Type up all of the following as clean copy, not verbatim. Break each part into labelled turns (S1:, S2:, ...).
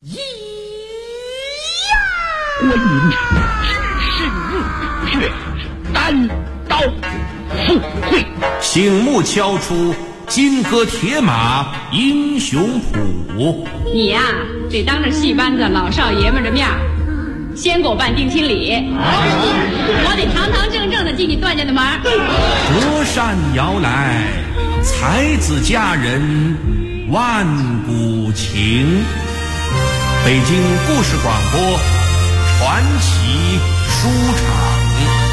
S1: 咿呀！观音只是月，单刀赴会，
S2: 醒目敲出金戈铁马英雄谱。
S3: 你呀，得当着戏班子老少爷们的面先给我办定亲礼，我得堂堂正正的进你段家的门。
S2: 隔山摇来，才子佳人万古情。北京故事广播传奇书场。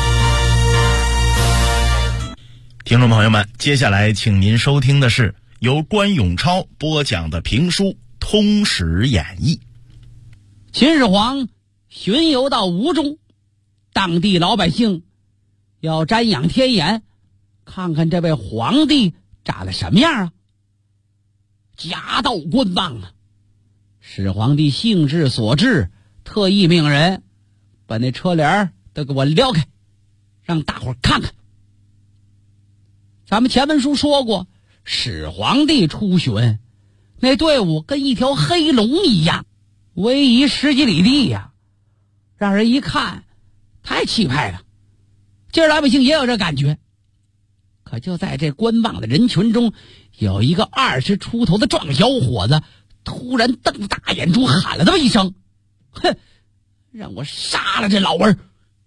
S4: 听众朋友们，接下来请您收听的是由关永超播讲的评书《通史演义》。
S5: 秦始皇巡游到吴中，当地老百姓要瞻仰天颜，看看这位皇帝长得什么样啊。夹道观望啊，始皇帝兴致所致，特意命人把那车帘都给我撩开，让大伙看看。咱们前文书说过，始皇帝出巡，那队伍跟一条黑龙一样，逶迤10几里地呀，让人一看太气派了。今儿老百姓也有这感觉。可就在这观望的人群中，有一个20出头的壮小伙子突然瞪大眼珠喊了这么一声：哼，让我杀了这老儿！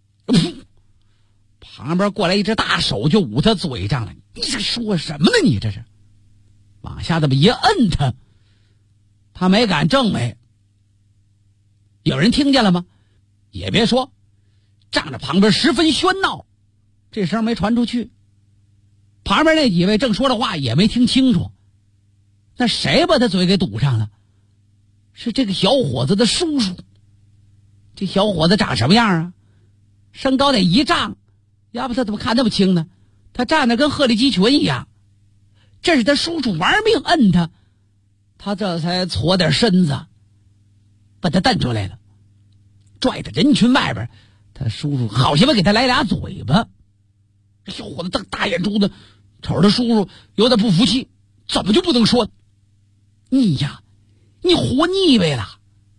S5: 旁边过来一只大手就捂他嘴上了。你这说什么呢？你这是往下这么一摁他没敢正位。有人听见了吗？也别说，仗着旁边十分喧闹，这声没传出去。旁边那几位正说着话也没听清楚。那谁把他嘴给堵上了？是这个小伙子的叔叔。这小伙子长什么样啊？身高得1丈，要不他怎么看那么清呢？他站得跟鹤立鸡群一样。这是他叔叔玩命摁他，他这才搓点身子把他蹬出来了，拽到人群外边。他叔叔好像给他来俩嘴巴。小伙子瞪大眼珠子瞅着叔叔，有点不服气，怎么就不能说你呀，你活腻歪了。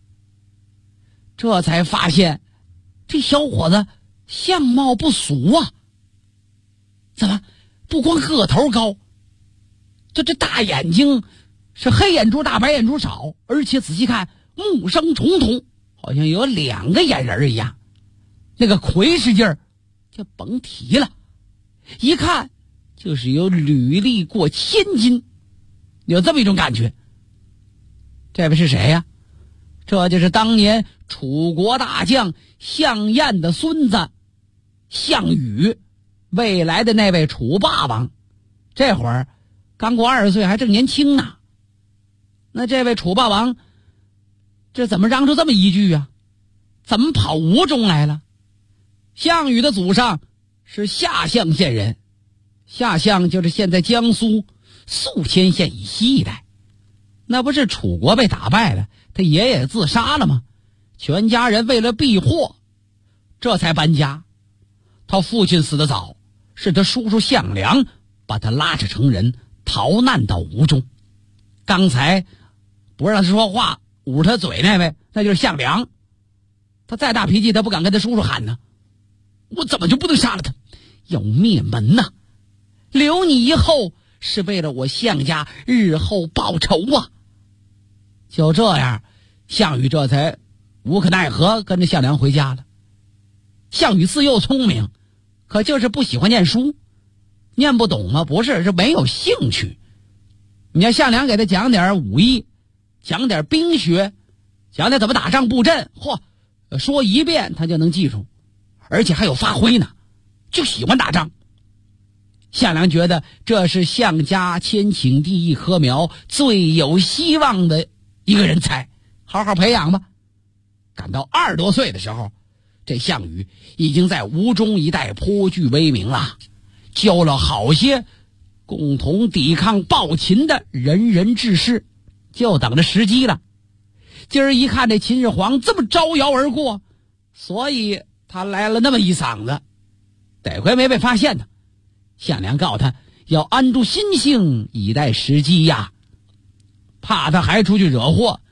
S5: 这才发现这小伙子相貌不俗啊。怎么不光个头高，这大眼睛是黑眼珠大白眼珠少，而且仔细看目生重瞳，好像有2个眼仁一样。那个魁实劲儿就甭提了，一看就是有履历过1000斤，有这么一种感觉。这位是谁呀？这就是当年楚国大将项燕的孙子项羽，未来的那位楚霸王。这会儿刚过20岁，还正年轻呢。那这位楚霸王这怎么嚷出这么一句啊？怎么跑吴中来了？项羽的祖上是下象县人，下象就是现在江苏宿迁县以西一带。那不是楚国被打败了，他爷爷自杀了吗？全家人为了避祸这才搬家。他父亲死得早，是他叔叔项梁把他拉扯成人，逃难到吴中。刚才不让他说话捂他嘴那位，那就是项梁。他再大脾气，他不敢跟他叔叔喊呢。我怎么就不能杀了他？要灭门呐！留你以后是为了我项家日后报仇啊！就这样，项羽这才无可奈何跟着项梁回家了。项羽自幼聪明，可就是不喜欢念书。念不懂吗？不是，是没有兴趣。你要项梁给他讲点武艺，讲点兵学，讲点怎么打仗布阵，说一遍他就能记住，而且还有发挥呢，就喜欢打仗。项梁觉得这是项家千顷地一棵苗，最有希望的一个人才，好好培养吧。赶到20多岁的时候，这项羽已经在吴中一带颇具威名了，教了好些共同抵抗暴秦的仁人志士，就等着时机了。今儿一看这秦始皇这么招摇而过，所以他来了那么一嗓子，得亏没被发现呢。项梁告他要安住心性，以待时机呀，怕他还出去惹祸，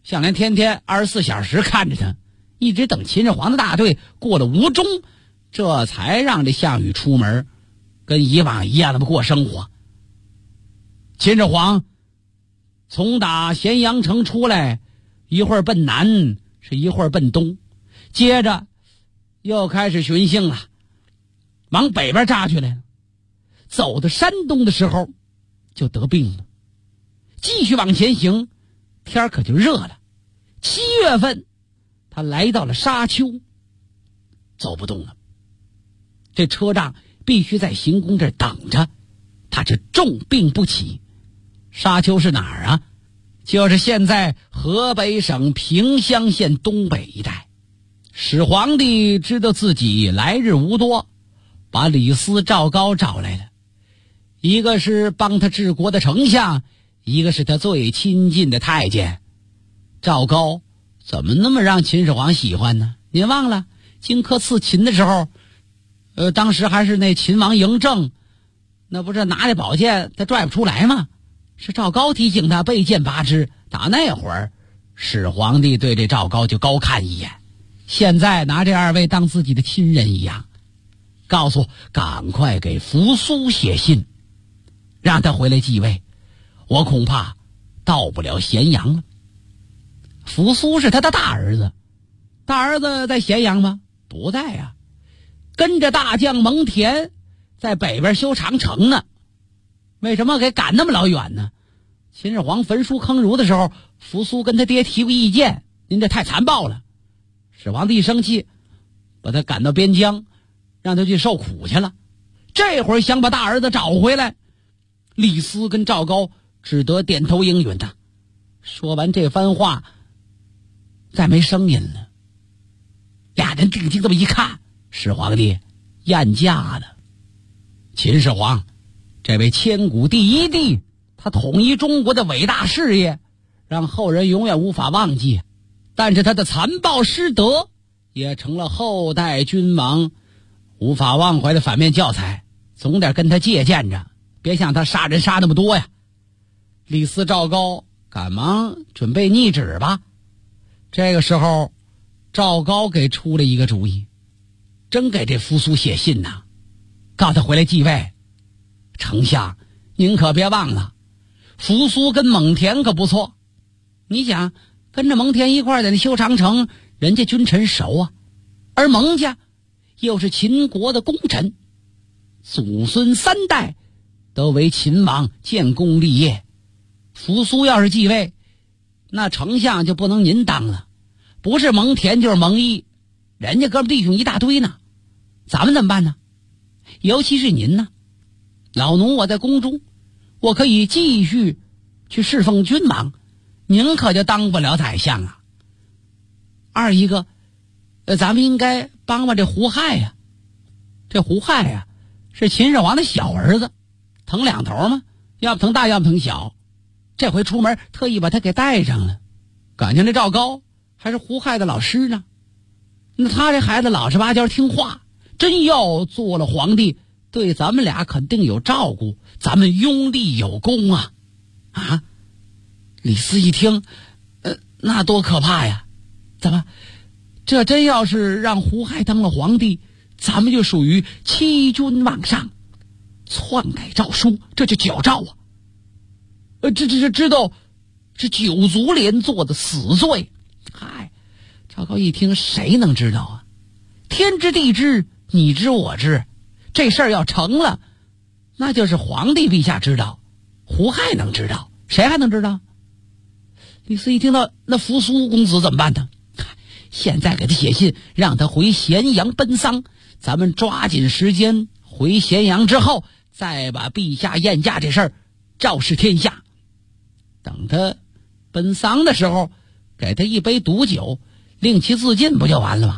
S5: 向连天天24小时看着他，一直等秦始皇的大队过了吴中，这才让这项羽出门，跟以往一样那么过生活。秦始皇从打咸阳城出来，一会儿奔南，是一会儿奔东，接着又开始巡幸了，往北边炸去来了。走到山东的时候就得病了，继续往前行，天可就热了。7月份他来到了沙丘，走不动了，这车仗必须在行宫这儿等着，他是重病不起。沙丘是哪儿啊？就是现在河北省平乡县东北一带。始皇帝知道自己来日无多，把李斯、赵高找来了，一个是帮他治国的丞相，一个是他最亲近的太监。赵高怎么那么让秦始皇喜欢呢？您忘了荆轲刺秦的时候，当时还是那秦王嬴政，那不是拿着宝剑他拽不出来吗？是赵高提醒他备剑拔之。打那会儿始皇帝对这赵高就高看一眼，现在拿这2位当自己的亲人一样，告诉赶快给扶苏写信，让他回来继位，我恐怕到不了咸阳了。扶苏是他的大儿子，大儿子在咸阳吗？不在啊，跟着大将蒙恬在北边修长城呢。为什么给赶那么老远呢？秦始皇焚书坑儒的时候，扶苏跟他爹提过意见，您这太残暴了。始皇帝一生气，把他赶到边疆，让他去受苦去了。这会儿想把大儿子找回来，李斯跟赵高只得点头应允的。说完这番话，再没声音了。俩人定睛这么一看，始皇帝宴驾了。秦始皇这位千古第一帝，他统一中国的伟大事业，让后人永远无法忘记。但是他的残暴失德，也成了后代君王无法忘怀的反面教材，总得跟他借鉴着，别像他杀人杀那么多呀。李斯、赵高赶忙准备逆旨吧。这个时候赵高给出了一个主意，真给这扶苏写信呐，告他回来继位。丞相您可别忘了，扶苏跟蒙恬可不错，你想跟着蒙恬一块儿在那修长城，人家君臣熟啊，而蒙家又是秦国的功臣，祖孙3代都为秦王建功立业。扶苏要是继位，那丞相就不能您当了，不是蒙恬就是蒙毅，人家哥们弟兄一大堆呢，咱们怎么办呢？尤其是您呢，老奴我在宫中，我可以继续去侍奉君王，您可就当不了宰相啊。二一个，咱们应该帮帮这胡亥呀。这胡亥呀，是秦始皇的小儿子，疼两头嘛，要不疼大，要不疼小。这回出门特意把他给带上了，感情这赵高还是胡亥的老师呢。那他这孩子老实巴交听话，真要做了皇帝，对咱们俩肯定有照顾，咱们拥立有功啊！啊！李斯一听，那多可怕呀！怎么，这真要是让胡亥当了皇帝，咱们就属于欺君罔上，篡改诏书，这就矫诏啊！这知道是9族连坐的死罪。嗨，赵高一听，谁能知道啊？天知地知，你知我知，这事儿要成了，那就是皇帝陛下知道，胡亥能知道，谁还能知道？李斯一听到，那扶苏公子怎么办呢？现在给他写信，让他回咸阳奔丧，咱们抓紧时间回咸阳之后，再把陛下宴驾这事儿昭示天下。等他奔丧的时候，给他一杯毒酒，令其自尽，不就完了吗？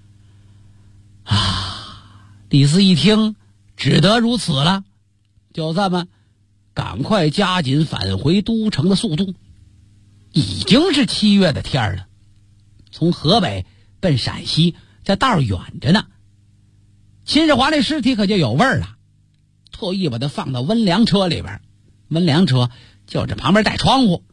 S5: 李斯一听，只得如此了，就这么赶快加紧返回都城的速度。已经是7月的天了，从河北奔陕西，这道远着呢。秦始皇这尸体可就有味儿了，特意把它放到温凉车里边。温凉车就是旁边带窗户，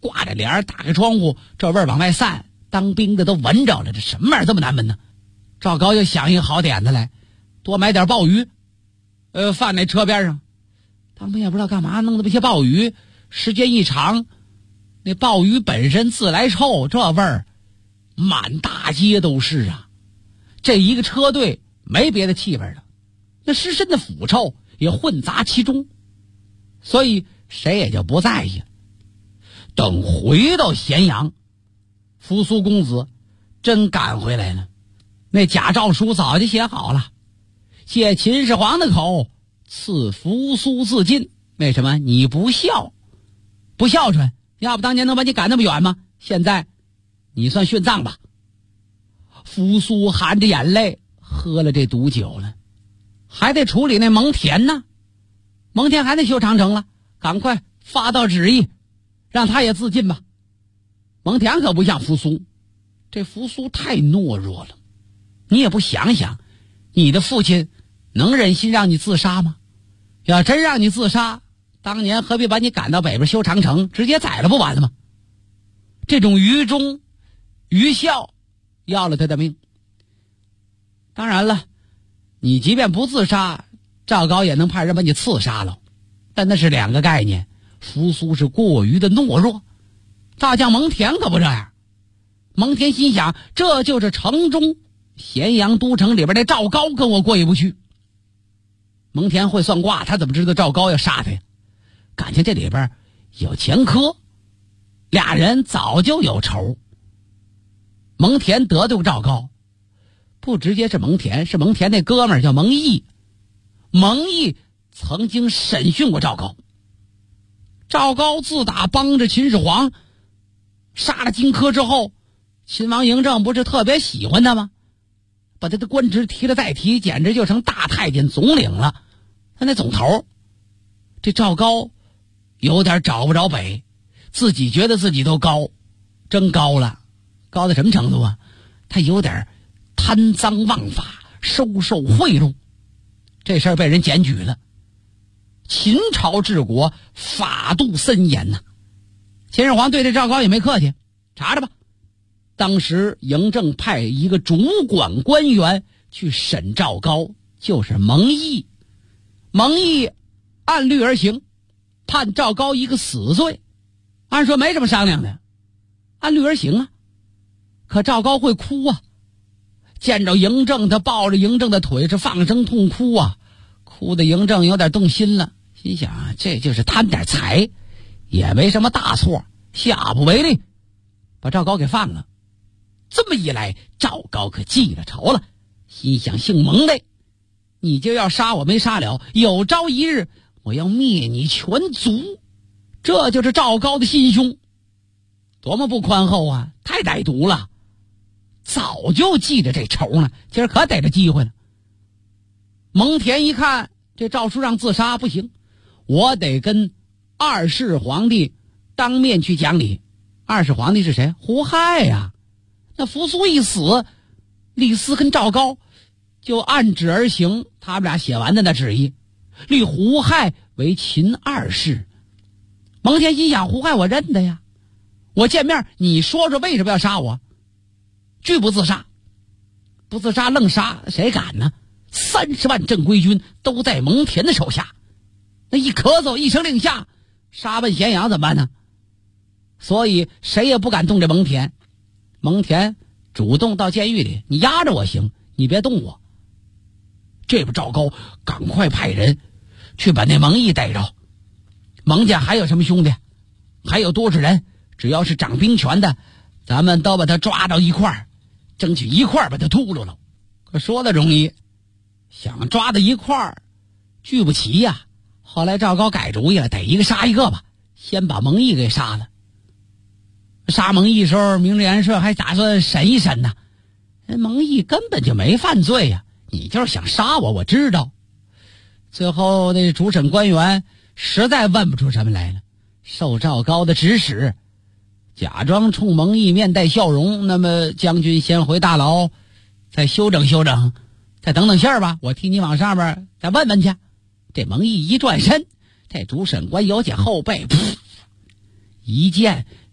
S5: 挂着帘，打开窗户，这味儿往外散，当兵的都闻着了，这什么玩意儿这么难闻呢？赵高又想一个好点子来，多买点鲍鱼，放那车边上。当兵也不知道干嘛，弄这么些鲍鱼，时间一长，那鲍鱼本身自来臭，这味儿满大街都是啊。这一个车队没别的气味了，那湿身的腐臭也混杂其中，所以谁也就不在意了。等回到咸阳，扶苏公子真赶回来了，那假诏书早就写好了，借秦始皇的口赐扶苏自尽。为什么？你不孝顺，要不当年能把你赶那么远吗？现在你算殉葬吧。扶苏含着眼泪喝了这毒酒了，还得处理那蒙恬呢。蒙恬还得修长城了，赶快发到旨意，让他也自尽吧。蒙恬可不像扶苏，这扶苏太懦弱了。你也不想想，你的父亲能忍心让你自杀吗？要真让你自杀，当年何必把你赶到北边修长城，直接宰了不完了吗？这种愚忠愚孝要了他的命。当然了，你即便不自杀，赵高也能派人把你刺杀了，但那是两个概念。扶苏是过于的懦弱，大将蒙恬可不这样。蒙恬心想，这就是城中咸阳都城里边的赵高跟我过意不去。蒙恬会算卦，他怎么知道赵高要杀他呀？感情这里边有前科，俩人早就有仇。蒙恬得罪赵高，不直接是蒙恬，是蒙恬那哥们儿叫蒙毅。蒙毅曾经审讯过赵高。赵高自打帮着秦始皇杀了荆轲之后，秦王嬴政不是特别喜欢他吗？把他的官职提了再提，简直就成大太监总领了，他那总头。这赵高有点找不着北，自己觉得自己都高，真高了。高到什么程度啊？他有点贪赃枉法，收受贿赂，这事儿被人检举了。秦朝治国法度森严呐，秦始皇对这赵高也没客气，查查吧。当时嬴政派一个主管官员去审赵高，就是蒙毅。蒙毅按律而行，判赵高一个死罪。按说没什么商量的，按律而行啊。可赵高会哭啊，见着嬴政，他抱着嬴政的腿是放声痛哭啊，哭得嬴政有点动心了，心想啊，这就是贪点财，也没什么大错，下不为例，把赵高给放了。这么一来，赵高可记了仇了，心想姓蒙的，你就要杀我没杀了，有朝一日我要灭你全族。这就是赵高的心胸，多么不宽厚啊，太歹毒了，早就记着这仇呢，今儿可逮着机会了。蒙恬一看这赵书让自杀不行，我得跟二世皇帝当面去讲理。二世皇帝是谁？胡亥呀。那扶苏一死，李斯跟赵高就按旨而行，他们俩写完的那旨意，立胡亥为秦二世。蒙恬心想，胡亥我认得呀，我见面你说说为什么要杀我？拒不自杀，不自杀愣杀，谁敢呢？30万正规军都在蒙恬的手下，那一咳嗽一声令下，杀奔咸阳怎么办呢？所以谁也不敢动这蒙恬。蒙恬主动到监狱里，你压着我行，你别动我。这不赵高赶快派人去把那蒙毅逮着。蒙家还有什么兄弟？还有多少人？只要是掌兵权的，咱们都把他抓到一块儿，争取一块儿把他秃噜了。可说的容易，想抓到一块儿聚不齐呀。后来赵高改主意了，逮一个杀一个吧，先把蒙毅给杀了。杀蒙毅时候，明廉社还打算审一审呢。蒙毅根本就没犯罪呀，你就是想杀我，我知道。最后那主审官员实在问不出什么来了，受赵高的指使，假装冲蒙毅面带笑容，那么将军先回大牢，再休整休整，再等等信儿吧，我替你往上面再问问去。这蒙毅一转身，这主审官有解后背，一剑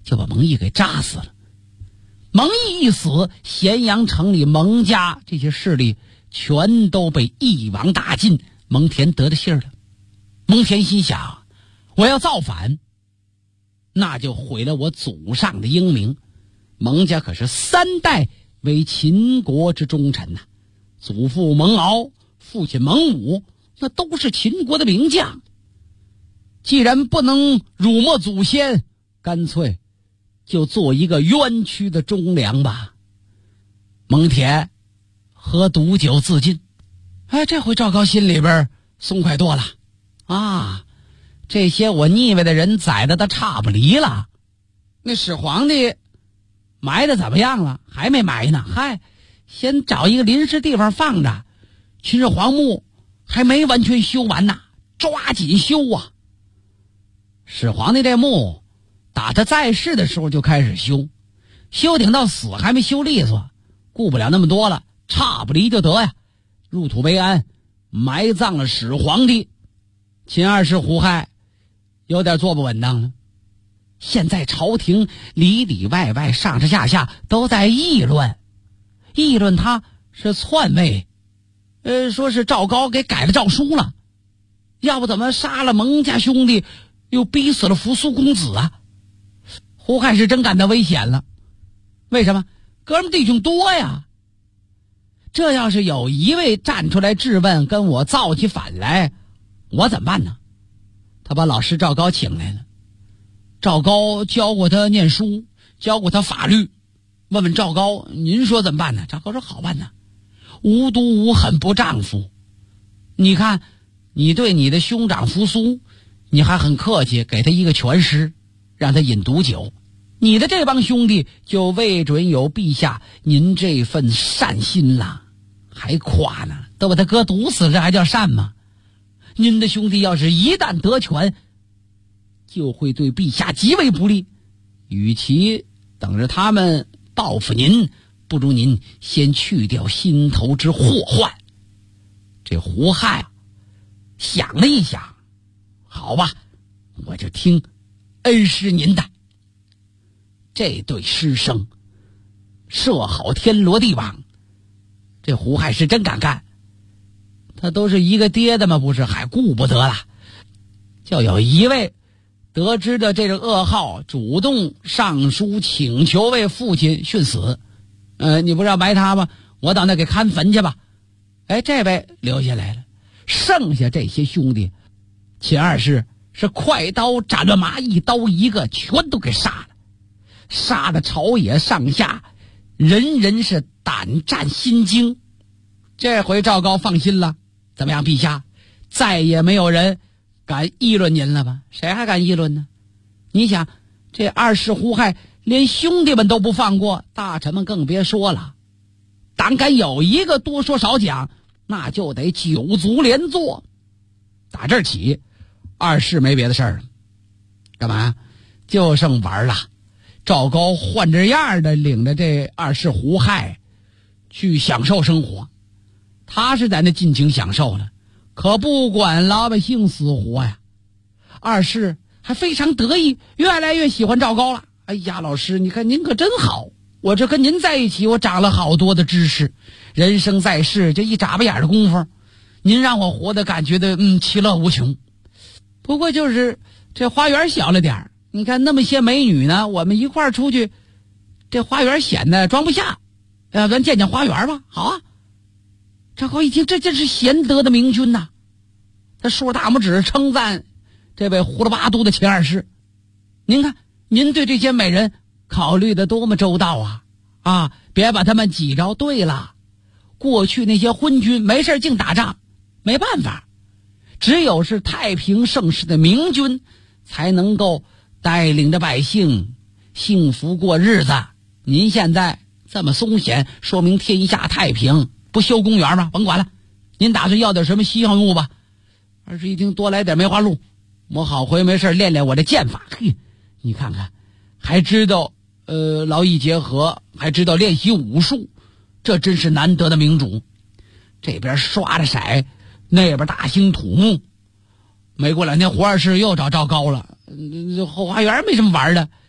S5: 就把蒙毅给炸死了。蒙毅一死，咸阳城里蒙家这些势力全都被一网打尽。蒙恬得了信儿了。蒙恬心想，我要造反，那就毁了我祖上的英名。蒙家可是3代为秦国之忠臣呐，祖父蒙敖，父亲蒙武，那都是秦国的名将。既然不能辱没祖先，干脆就做一个冤屈的忠良吧。蒙恬喝毒酒自尽。这回赵高心里边松快多了啊！这些我腻歪的人宰的都差不离了。那始皇帝埋的怎么样了？还没埋呢。先找一个临时地方放着。秦始皇墓还没完全修完呢，抓紧修啊！始皇帝这墓打他在世的时候就开始修，修顶到死还没修利索，顾不了那么多了，差不离就得呀。入土为安，埋葬了始皇帝。秦二世胡亥有点坐不稳当了。现在朝廷里里外外上上下下都在议论他是篡位，说是赵高给改了诏书了，要不怎么杀了蒙家兄弟，又逼死了扶苏公子啊？胡亥是真感到危险了。为什么？哥们弟兄多呀。这要是有一位站出来质问，跟我造起反来，我怎么办呢？他把老师赵高请来了。赵高教过他念书，教过他法律，问问赵高，您说怎么办呢？赵高说好办呢，无毒无狠不丈夫。你看你对你的兄长扶苏，你还很客气，给他一个全尸，让他饮毒酒。你的这帮兄弟就未准有陛下您这份善心了，还夸呢，都把他哥毒死，这还叫善吗？您的兄弟要是一旦得权，就会对陛下极为不利，与其等着他们报复您，不如您先去掉心头之祸患。这胡亥想了一想，好吧，我就听恩师您的。这对师生设好天罗地网，这胡亥是真敢干。他都是一个爹的嘛，不是，还顾不得了。就有一位得知的这个噩耗，主动上书请求为父亲殉死。你不是要埋他吗？我到那给看坟去吧。这位留下来了。剩下这些兄弟，秦二世是快刀斩乱麻，一刀一个全都给杀了，杀的朝野上下人人是胆战心惊。这回赵高放心了，怎么样，陛下？再也没有人敢议论您了吧？谁还敢议论呢？你想，这二世胡亥连兄弟们都不放过，大臣们更别说了。胆敢有一个多说少讲，那就得9族连坐。打这儿起，二世没别的事儿了，干嘛？就剩玩了。赵高换着样的领着这二世胡亥去享受生活，他是在那尽情享受了，可不管老百姓死活呀。二世还非常得意，越来越喜欢赵高了。哎呀，老师，你看您可真好，我这跟您在一起，我长了好多的知识。人生在世，这一眨巴眼的功夫，您让我活得感觉的其乐无穷。不过就是这花园小了点，你看那么些美女呢，我们一块儿出去，这花园显得装不下。咱见见花园吧。好啊。赵高一听，这真是贤德的明君呐，他竖大拇指称赞这位胡了八都的秦二世。您看，您对这些美人考虑的多么周到啊！别把他们挤着。对了，过去那些昏君没事净打仗，没办法，只有是太平盛世的明君才能够带领着百姓幸福过日子。您现在这么松懈，说明天下太平，不修公园吗？甭管了，您打算要点什么稀罕物吧？二世一听，多来点梅花鹿，我好回没事练练我的剑法。嘿，你看看，还知道劳逸结合，还知道练习武术，这真是难得的明主。这边刷着色，那边大兴土木。没过2天，胡二世又找赵高了。后花园没什么玩的，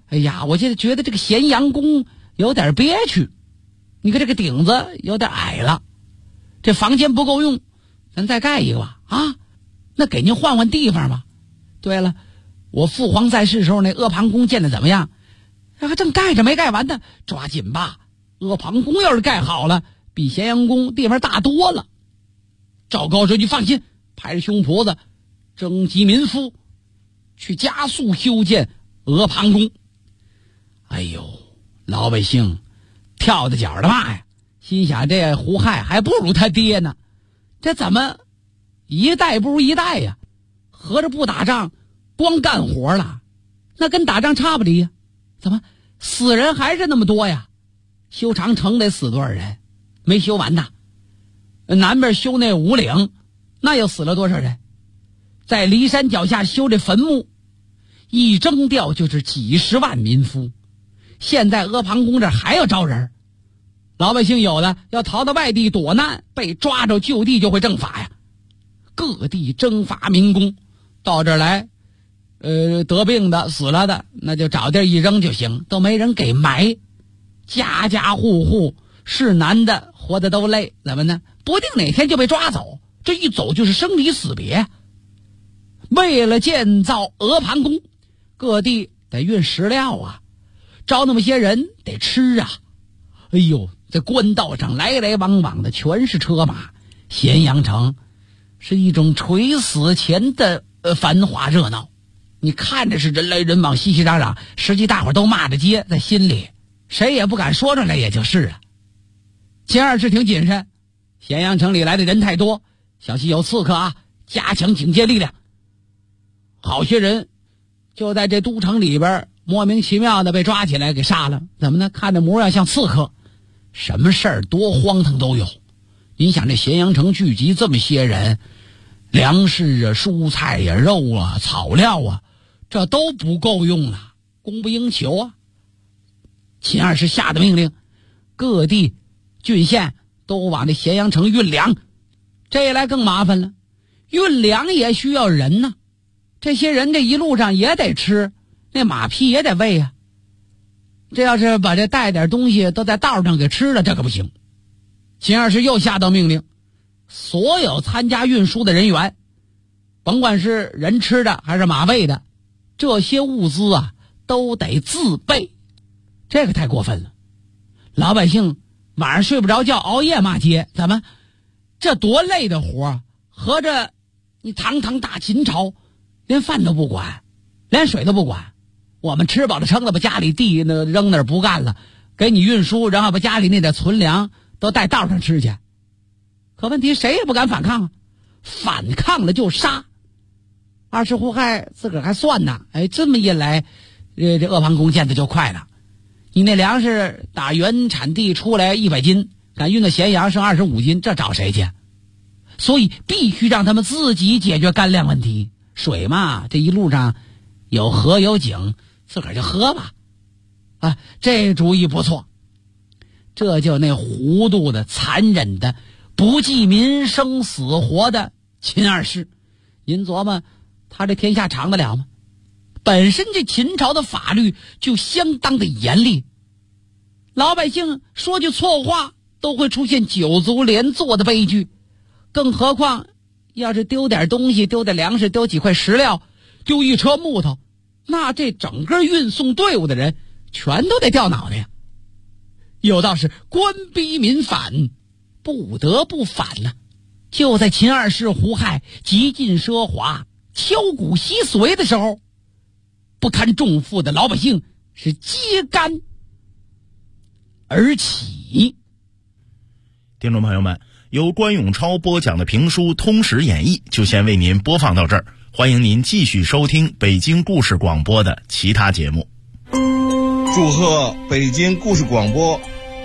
S5: 哎呀，我现在觉得这个咸阳宫有点憋屈，你看这个顶子有点矮了，这房间不够用，咱再盖一个吧。啊，那给您换换地方吧。对了，我父皇在世时候那阿房宫建的怎么样？还正盖着没盖完呢，抓紧吧。阿房宫要是盖好了，比咸阳宫地方大多了。赵高说：“你放心，拍着胸脯子，征集民夫，去加速修建阿房宫。”哎呦，老百姓跳着脚的骂呀，心想这胡亥还不如他爹呢，这怎么一代不如一代呀？合着不打仗，光干活了，那跟打仗差不离呀？怎么死人还是那么多呀？修长城得死多少人？没修完呢。南边修那五岭，那又死了多少人？在骊山脚下修这坟墓，一征调就是几十万民夫。现在阿房宫这还要招人，老百姓有的要逃到外地躲难，被抓着就地就会正法呀。各地征发民工到这儿来，得病的死了的，那就找地儿一扔就行，都没人给埋。家家户户是男的活的都累，怎么呢？不定哪天就被抓走，这一走就是生离死别。为了建造阿房宫，各地得运石料啊，招那么些人得吃啊。哎呦，这官道上来来往往的全是车马，咸阳城是一种垂死前的繁华热闹。你看着是人来人往，熙熙攘攘，实际大伙都骂着街，在心里谁也不敢说出来，也就是了。秦二世挺谨慎，咸阳城里来的人太多，小心有刺客啊，加强警戒力量。好些人就在这都城里边莫名其妙的被抓起来给杀了，怎么呢？看着模样像刺客，什么事儿多荒唐都有。您想这咸阳城聚集这么些人，粮食啊、蔬菜呀、肉啊、草料啊，这都不够用了，供不应求啊。秦二世下的命令，各地郡县都往这咸阳城运粮。这一来更麻烦了，运粮也需要人呢，这些人这一路上也得吃，那马匹也得喂啊。这要是把这带点东西都在道上给吃了，这可不行。秦二世又下道命令，所有参加运输的人员，甭管是人吃的还是马喂的，这些物资啊都得自备。这个太过分了，老百姓晚上睡不着觉，熬夜骂街，怎么这多累的活啊？合着你堂堂大秦朝连饭都不管，连水都不管，我们吃饱了撑的把家里地那扔那儿不干了，给你运输，然后把家里那点存粮都带道上吃去。可问题谁也不敢反抗啊，反抗了就杀。二世胡亥自个儿还算呢，哎，这么一来，这阿房宫建的就快了。你那粮食打原产地出来100斤，敢运到咸阳剩25斤，这找谁去？所以必须让他们自己解决干粮问题。水嘛，这一路上有河有井，自个儿就喝吧。啊，这主意不错。这就那糊涂的、残忍的、不计民生死活的秦二世，您琢磨他这天下长得了吗？本身这秦朝的法律就相当的严厉，老百姓说句错话都会出现9族连坐的悲剧，更何况要是丢点东西，丢点粮食，丢几块石料，丢一车木头，那这整个运送队伍的人全都得掉脑袋呀。有道是官逼民反，不得不反了。就在秦二世胡亥极尽奢华、敲骨吸髓的时候，不堪重负的老百姓是揭竿而起。
S4: 听众朋友们，由关永超播讲的评书《通史演义》就先为您播放到这儿，欢迎您继续收听北京故事广播的其他节目。
S6: 祝贺北京故事广播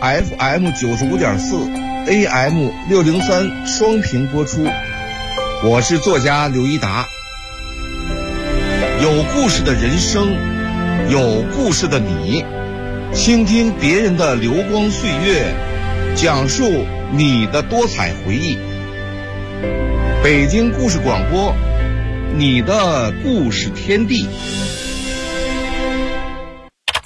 S6: FM 95.4 AM 603双频播出，我是作家刘一达。有故事的人生，有故事的你，倾听别人的流光岁月，讲述你的多彩回忆。北京故事广播，你的故事天地。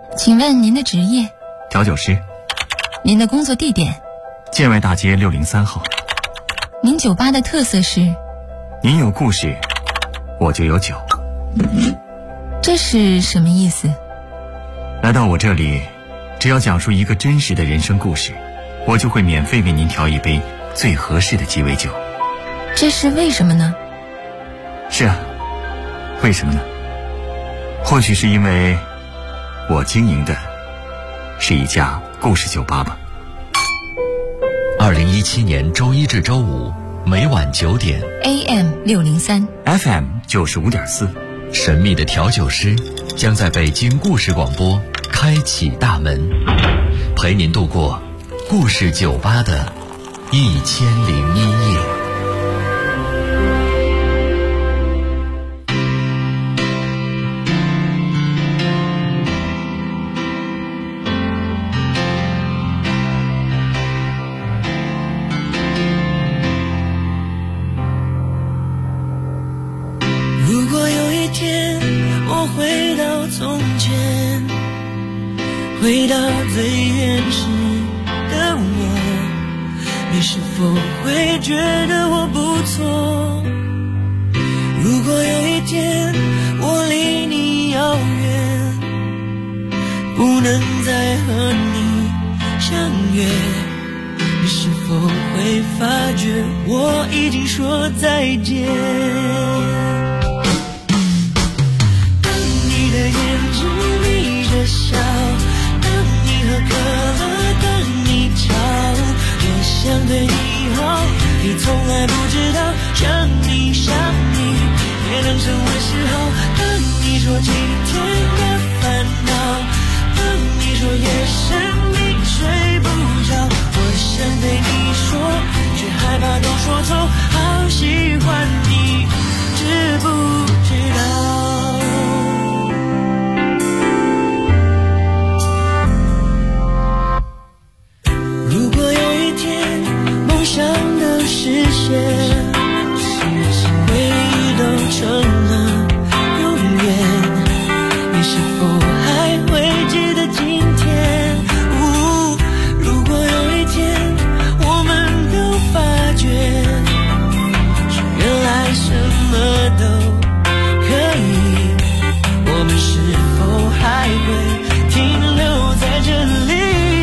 S7: 请问您的职业？
S8: 调酒师。
S7: 您的工作地点？
S8: 建外大街603号。
S7: 您酒吧的特色是？
S8: 您有故事，我就有酒。
S7: 这是什么意思？
S8: 来到我这里，只要讲述一个真实的人生故事，我就会免费为您调一杯最合适的鸡尾酒。
S7: 这是为什么呢？
S8: 是啊，为什么呢？或许是因为我经营的是一家故事酒吧吧。
S9: 2017年周一至周五每晚9点
S7: AM 603
S8: FM 95.4，
S9: 神秘的调酒师将在北京故事广播开启大门，陪您度过故事酒吧的1001夜。
S10: 回到最原始的我，你是否会觉得我不错？如果有一天我离你遥远，不能再和你相约，你是否会发觉我已经说再见？当你的眼睛眯着笑，喝可乐等你吵，我想对你好，你从来不知道，想你也能成为嗜好。等你说今天的烦恼，等你说夜深你睡不着，我想对你说，却害怕都说错，好喜欢你，知不知道？想的实现，回忆都成了永远，你是否还会记得今天？如果有一天我们都发觉，原来什么都可以，我们是否还会停留在这里？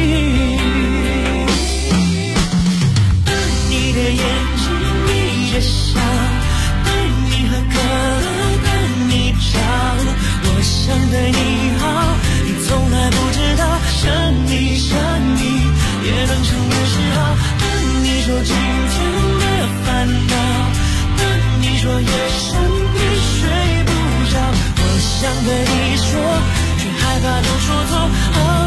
S10: 眼睛眯着笑，对你喝可乐，等你吵，我想对你好，你从来不知道，想你也能成为嗜好。等你说今天的烦恼，等你说夜深你睡不着，我想对你说，却害怕都说错。